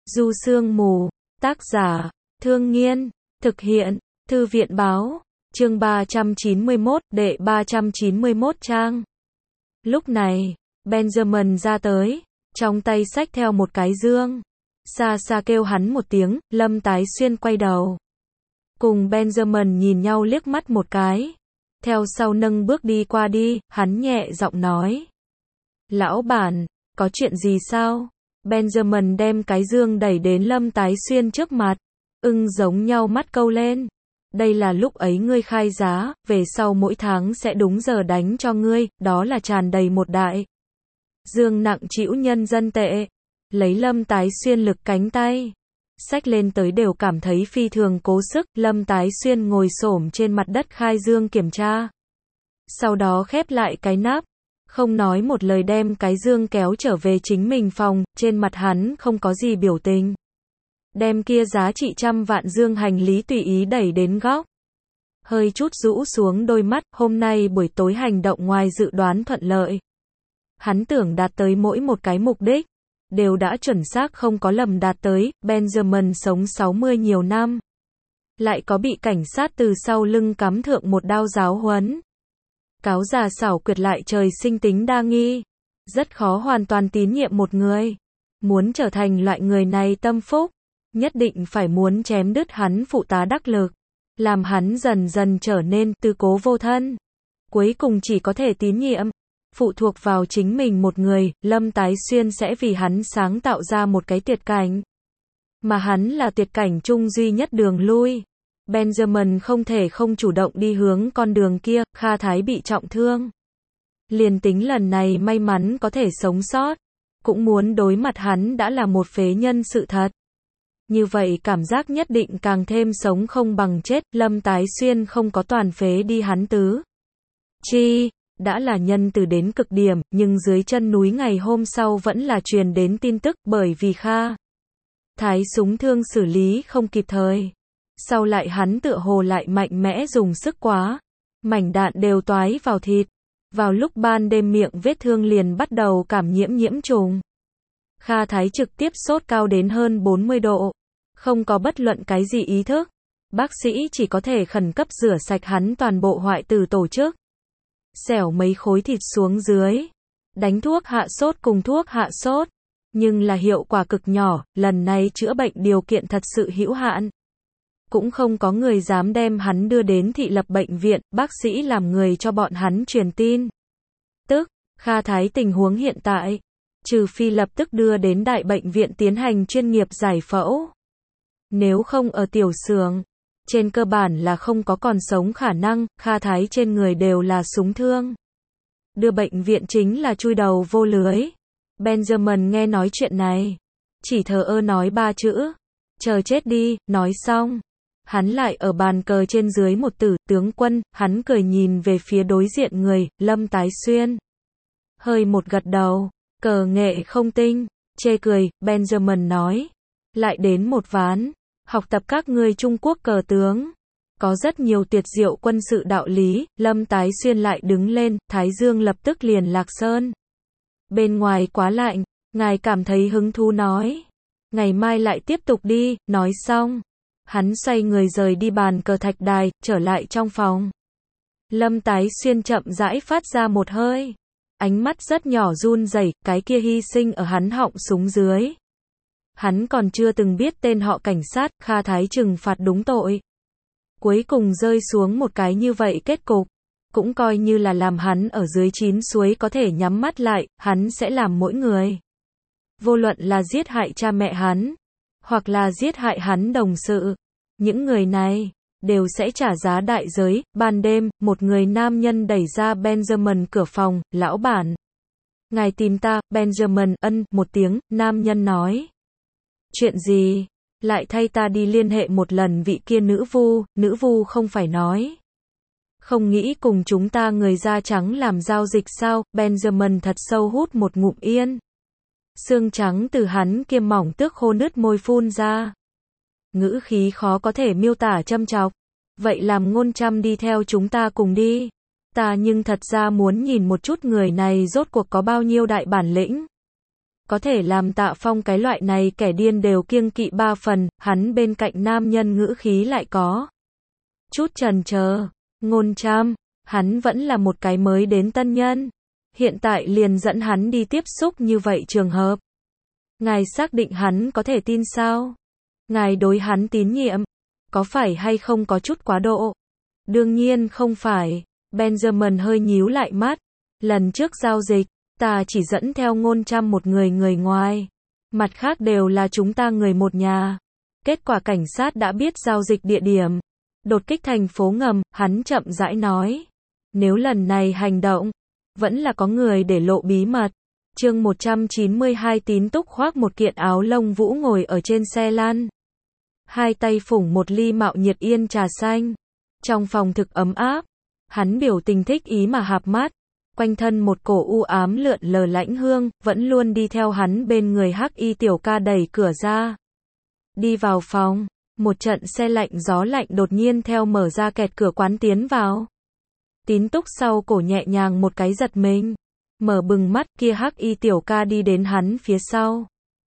Du Sương Mù, tác giả, Thương Nghiên, thực hiện, Thư viện Báo, chương 391, đệ 391 trang. Lúc này, Benjamin ra tới, trong tay xách theo một cái dương. Xa xa kêu hắn một tiếng, Lâm Tái Xuyên quay đầu. Cùng Benjamin nhìn nhau liếc mắt một cái. Theo sau nâng bước đi qua đi, hắn nhẹ giọng nói. Lão bản, có chuyện gì sao? Benjamin đem cái dương đẩy đến Lâm Tái Xuyên trước mặt. Giống nhau mắt câu lên. Đây là lúc ấy ngươi khai giá, về sau mỗi tháng sẽ đúng giờ đánh cho ngươi, đó là tràn đầy một đại. Dương nặng trĩu nhân dân tệ. Lấy Lâm Tái Xuyên lực cánh tay. Xách lên tới đều cảm thấy phi thường cố sức, Lâm Tái Xuyên ngồi xổm trên mặt đất khai dương kiểm tra. Sau đó khép lại cái nắp. Không nói một lời đem cái dương kéo trở về chính mình phòng, trên mặt hắn không có gì biểu tình. Đem kia giá trị trăm vạn dương hành lý tùy ý đẩy đến góc. Hơi chút rũ xuống đôi mắt, hôm nay buổi tối hành động ngoài dự đoán thuận lợi. Hắn tưởng đạt tới mỗi một cái mục đích, đều đã chuẩn xác không có lầm đạt tới. Benjamin sống 60 nhiều năm. Lại có bị cảnh sát từ sau lưng cắm thượng một đao giáo huấn. Cáo già xảo quyệt lại trời sinh tính đa nghi. Rất khó hoàn toàn tín nhiệm một người. Muốn trở thành loại người này tâm phúc, nhất định phải muốn chém đứt hắn phụ tá đắc lực. Làm hắn dần dần trở nên tư cố vô thân. Cuối cùng chỉ có thể tín nhiệm. Phụ thuộc vào chính mình một người, Lâm Tái Xuyên sẽ vì hắn sáng tạo ra một cái tuyệt cảnh. Mà hắn là tuyệt cảnh chung duy nhất đường lui. Benjamin không thể không chủ động đi hướng con đường kia, Kha Thái bị trọng thương. Liền tính lần này may mắn có thể sống sót, cũng muốn đối mặt hắn đã là một phế nhân sự thật. Như vậy cảm giác nhất định càng thêm sống không bằng chết, Lâm Tái Xuyên không có toàn phế đi hắn tứ. Đã là nhân từ đến cực điểm, nhưng dưới chân núi ngày hôm sau vẫn là truyền đến tin tức, bởi vì Kha Thái súng thương xử lý không kịp thời. Sau lại hắn tựa hồ lại mạnh mẽ dùng sức quá. Mảnh đạn đều toái vào thịt. Vào lúc ban đêm miệng vết thương liền bắt đầu cảm nhiễm trùng. Kha Thái trực tiếp sốt cao đến hơn 40 độ. Không có bất luận cái gì ý thức. Bác sĩ chỉ có thể khẩn cấp rửa sạch hắn toàn bộ hoại tử tổ chức. Xẻo mấy khối thịt xuống dưới. Đánh thuốc hạ sốt cùng thuốc hạ sốt. Nhưng là hiệu quả cực nhỏ, lần này chữa bệnh điều kiện thật sự hữu hạn. Cũng không có người dám đem hắn đưa đến thị lập bệnh viện, bác sĩ làm người cho bọn hắn truyền tin. Kha Thái tình huống hiện tại, trừ phi lập tức đưa đến đại bệnh viện tiến hành chuyên nghiệp giải phẫu. Nếu không ở tiểu xưởng, trên cơ bản là không có còn sống khả năng, Kha Thái trên người đều là súng thương. Đưa bệnh viện chính là chui đầu vô lưới. Benjamin nghe nói chuyện này, chỉ thờ ơ nói ba chữ. Chờ chết đi, nói xong. Hắn lại ở bàn cờ trên dưới một tử, tướng quân, hắn cười nhìn về phía đối diện người, Lâm Tái Xuyên. Hơi một gật đầu, cờ nghệ không tinh, chê cười, Benjamin nói. Lại đến một ván, học tập các ngươi Trung Quốc cờ tướng. Có rất nhiều tuyệt diệu quân sự đạo lý, Lâm Tái Xuyên lại đứng lên, Thái Dương lập tức liền lạc sơn. Bên ngoài quá lạnh, ngài cảm thấy hứng thú nói. Ngày mai lại tiếp tục đi, nói xong. Hắn xoay người rời đi bàn cờ thạch đài, trở lại trong phòng. Lâm Tái Xuyên chậm rãi phát ra một hơi. Ánh mắt rất nhỏ run rẩy, cái kia hy sinh ở hắn họng súng dưới. Hắn còn chưa từng biết tên họ cảnh sát, Kha Thái trừng phạt đúng tội. Cuối cùng rơi xuống một cái như vậy kết cục. Cũng coi như là làm hắn ở dưới 9 suối có thể nhắm mắt lại, hắn sẽ làm mỗi người. Vô luận là giết hại cha mẹ hắn, hoặc là giết hại hắn đồng sự. Những người này, đều sẽ trả giá đại giới. Ban đêm, một người nam nhân đẩy ra Benjamin cửa phòng, lão bản. Ngài tìm ta, Benjamin, một tiếng, nam nhân nói. Chuyện gì? Lại thay ta đi liên hệ một lần vị kia nữ vu không phải nói. Không nghĩ cùng chúng ta người da trắng làm giao dịch sao? Benjamin thật sâu hút một ngụm yên. Xương trắng từ hắn kia mỏng tước khô nứt môi phun ra. Ngữ khí khó có thể miêu tả châm chọc. Vậy làm ngôn trăm đi theo chúng ta cùng đi. Ta nhưng thật ra muốn nhìn một chút người này rốt cuộc có bao nhiêu đại bản lĩnh. Có thể làm Tạ Phong cái loại này kẻ điên đều kiêng kỵ 3 phần, hắn bên cạnh nam nhân ngữ khí lại có chút chần chờ. Ngôn Trâm, hắn vẫn là một cái mới đến tân nhân. Hiện tại liền dẫn hắn đi tiếp xúc như vậy trường hợp. Ngài xác định hắn có thể tin sao? Ngài đối hắn tín nhiệm, có phải hay không có chút quá độ? Đương nhiên không phải. Benjamin hơi nhíu lại mắt. Lần trước giao dịch, ta chỉ dẫn theo Ngôn Trâm một người ngoài. Mặt khác đều là chúng ta người một nhà. Kết quả cảnh sát đã biết giao dịch địa điểm. Đột kích thành phố ngầm, hắn chậm rãi nói. Nếu lần này hành động, vẫn là có người để lộ bí mật. Chương 192 Tín Túc khoác một kiện áo lông vũ ngồi ở trên xe lăn. Hai tay phủng một ly mạo nhiệt yên trà xanh. Trong phòng thực ấm áp. Hắn biểu tình thích ý mà hạp mắt. Quanh thân một cổ u ám lượn lờ lãnh hương, vẫn luôn đi theo hắn bên người Hắc Y tiểu ca đẩy cửa ra. Đi vào phòng, một trận xe lạnh gió lạnh đột nhiên theo mở ra kẹt cửa quán tiến vào. Tín Túc sau cổ nhẹ nhàng một cái giật mình. Mở bừng mắt kia Hắc Y tiểu ca đi đến hắn phía sau.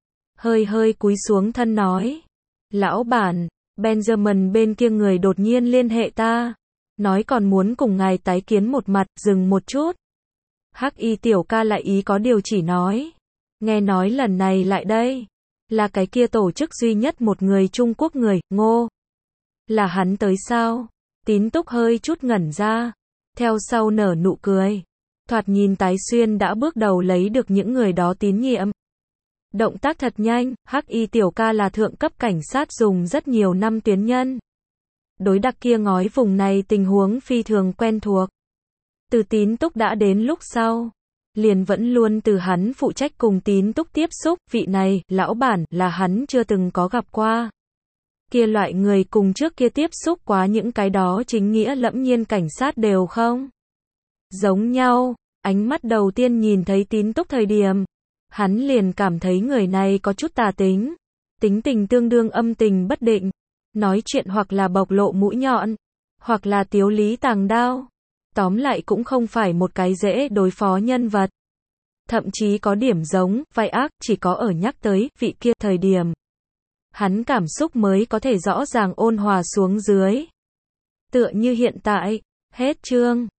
Hơi cúi xuống thân nói. Lão bản, Benjamin bên kia người đột nhiên liên hệ ta. Nói còn muốn cùng ngài tái kiến một mặt, dừng một chút. Hắc Y tiểu ca lại ý có điều chỉ nói. Nghe nói lần này lại đây. Là cái kia tổ chức duy nhất một người Trung Quốc người, Ngô. Là hắn tới sao? Tín Túc hơi chút ngẩn ra. Theo sau nở nụ cười. Thoạt nhìn Tái Xuyên đã bước đầu lấy được những người đó tín nhiệm. Động tác thật nhanh, Hắc Y tiểu ca là thượng cấp cảnh sát dùng rất nhiều năm tuyến nhân. Đối đặc kia ngói vùng này tình huống phi thường quen thuộc. Từ Tín Túc đã đến lúc sau. Liền vẫn luôn từ hắn phụ trách cùng Tín Túc tiếp xúc, vị này, lão bản, là hắn chưa từng có gặp qua. Kia loại người cùng trước kia tiếp xúc quá những cái đó chính nghĩa lẫm nhiên cảnh sát đều không giống nhau. Ánh mắt đầu tiên nhìn thấy Tín Túc thời điểm, hắn liền cảm thấy người này có chút tà tính. Tính tình tương đương âm tình bất định. Nói chuyện hoặc là bộc lộ mũi nhọn, hoặc là tiếu lý tàng đao. Tóm lại cũng không phải một cái dễ đối phó nhân vật. Thậm chí có điểm giống, vai ác, chỉ có ở nhắc tới, vị kia, thời điểm. Hắn cảm xúc mới có thể rõ ràng ôn hòa xuống dưới. Tựa như hiện tại. Hết chương.